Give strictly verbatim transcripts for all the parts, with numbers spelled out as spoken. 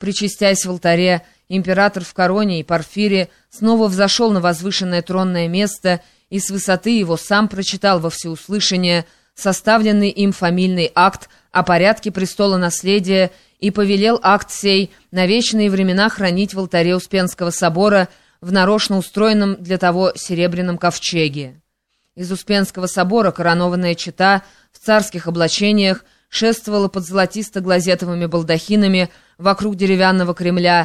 Причастясь в алтаре, император в короне и парфире снова взошел на возвышенное тронное место и с высоты его сам прочитал во всеуслышание составленный им фамильный акт о порядке престола наследия и повелел акт сей на вечные времена хранить в алтаре Успенского собора в нарочно устроенном для того серебряном ковчеге. Из Успенского собора коронованная чета в царских облачениях шествовала под золотисто-глазетовыми балдахинами вокруг деревянного Кремля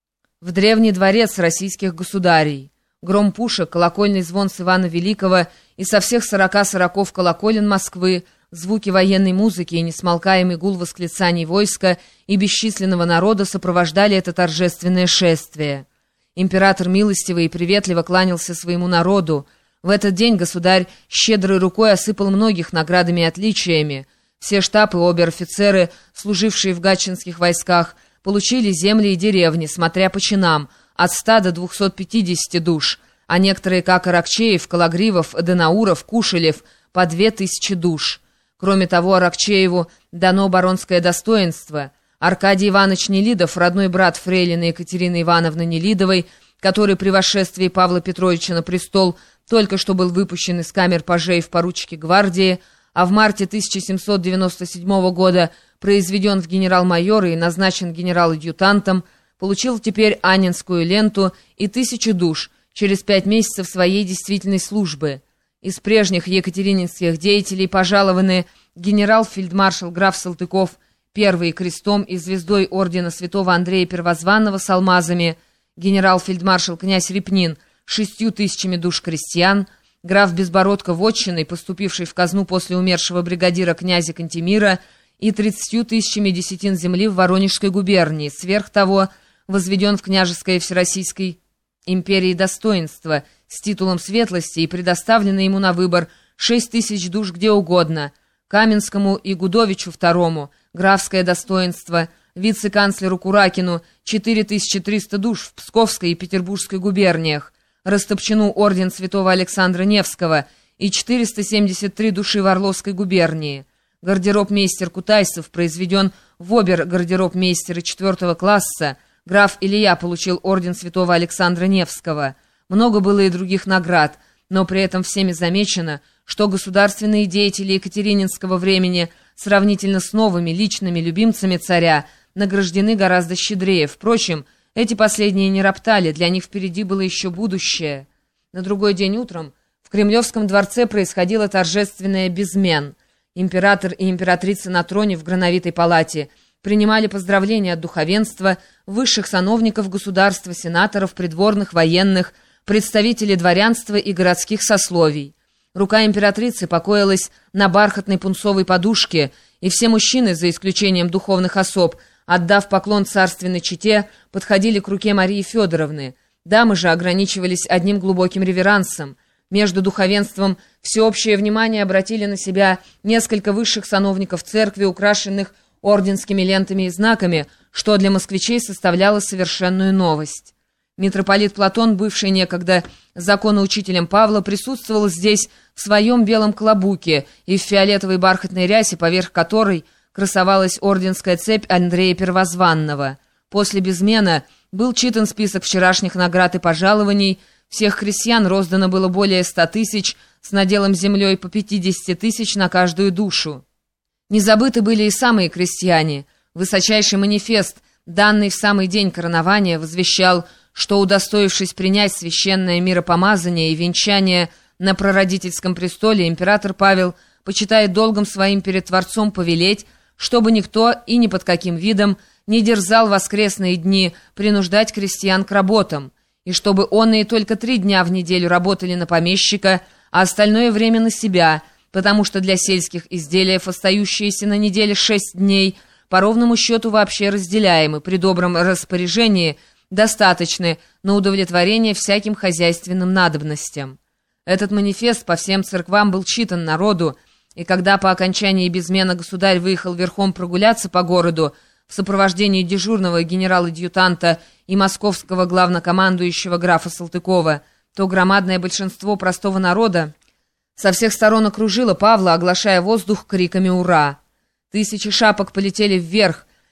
в древний дворец российских государей. Гром пушек, колокольный звон с Ивана Великого и со всех сорока сороков колоколен Москвы, звуки военной музыки и несмолкаемый гул восклицаний войска и бесчисленного народа сопровождали это торжественное шествие. Император милостиво и приветливо кланялся своему народу. В этот день государь щедрой рукой осыпал многих наградами и отличиями. Все штаб и обер-офицеры, служившие в гатчинских войсках, получили земли и деревни, смотря по чинам, от ста до двухсот пятидесяти душ, а некоторые, как Аракчеев, Калагривов, Денауров, Кушелев, по две тысячи душ. Кроме того, Аракчееву дано баронское достоинство. Аркадий Иванович Нелидов, родной брат фрейлины Екатерины Ивановны Нелидовой, который при восшествии Павла Петровича на престол только что был выпущен из камер пажей в поручике гвардии, а в марте тысяча семьсот девяносто седьмого года произведен в генерал-майоры и назначен генерал-адъютантом, получил теперь Анненскую ленту и тысячу душ через пять месяцев своей действительной службы. Из прежних екатерининских деятелей пожалованы генерал-фельдмаршал граф Салтыков, первый крестом и звездой ордена святого Андрея Первозванного с алмазами, генерал-фельдмаршал князь Репнин шестью тысячами душ крестьян, граф Безбородко вотчиной, поступивший в казну после умершего бригадира князя Кантемира, и тридцатью тысячами десятин земли в Воронежской губернии. Сверх того, возведен в княжеское Всероссийской империи достоинство с титулом светлости и предоставлено ему на выбор шесть тысяч душ где угодно. Каменскому и Гудовичу второму графское достоинство, вице-канцлеру Куракину четыре тысячи триста душ в Псковской и Петербургской губерниях, Растопчину орден святого Александра Невского и четыреста семьдесят три души в Орловской губернии. Гардероб-мейстер Кутайсов произведен в обер-гардероб-мейстера четвертого класса, граф Илья получил орден святого Александра Невского. Много было и других наград, но при этом всеми замечено, что государственные деятели екатерининского времени сравнительно с новыми личными любимцами царя награждены гораздо щедрее. Впрочем, эти последние не роптали, для них впереди было еще будущее. На другой день утром в Кремлевском дворце происходило торжественное безмен. Император и императрица на троне в Грановитой палате принимали поздравления от духовенства, высших сановников государства, сенаторов, придворных, военных, представителей дворянства и городских сословий. Рука императрицы покоилась на бархатной пунцовой подушке, и все мужчины, за исключением духовных особ, отдав поклон царственной чете, подходили к руке Марии Федоровны. Дамы же ограничивались одним глубоким реверансом. Между духовенством всеобщее внимание обратили на себя несколько высших сановников церкви, украшенных орденскими лентами и знаками, что для москвичей составляло совершенную новость. Митрополит Платон, бывший некогда законоучителем Павла, присутствовал здесь в своем белом клобуке и в фиолетовой бархатной рясе, поверх которой красовалась орденская цепь Андрея Первозванного. После безмена был читан список вчерашних наград и пожалований. Всех крестьян роздано было более ста тысяч, с наделом землей по пятидесяти тысяч на каждую душу. Не забыты были и самые крестьяне. Высочайший манифест, данный в самый день коронования, возвещал, что, удостоившись принять священное миропомазание и венчание на прародительском престоле, император Павел почитает долгом своим перед Творцом повелеть, чтобы никто и ни под каким видом не дерзал в воскресные дни принуждать крестьян к работам, и чтобы онные только три дня в неделю работали на помещика, а остальное время на себя, потому что для сельских изделий, остающиеся на неделе шесть дней, по ровному счету вообще разделяемы, при добром распоряжении достаточны на удовлетворение всяким хозяйственным надобностям. Этот манифест по всем церквам был читан народу, и когда по окончании безмена государь выехал верхом прогуляться по городу в сопровождении дежурного генерал-адъютанта и московского главнокомандующего графа Салтыкова, то громадное большинство простого народа со всех сторон окружило Павла, оглашая воздух криками «Ура!». Тысячи шапок полетели вверх,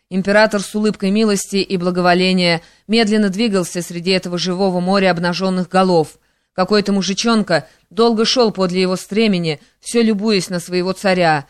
Император с улыбкой милости и благоволения медленно двигался среди этого живого моря обнаженных голов. Какой-то мужичонка долго шел подле его стремени, все любуясь на своего царя.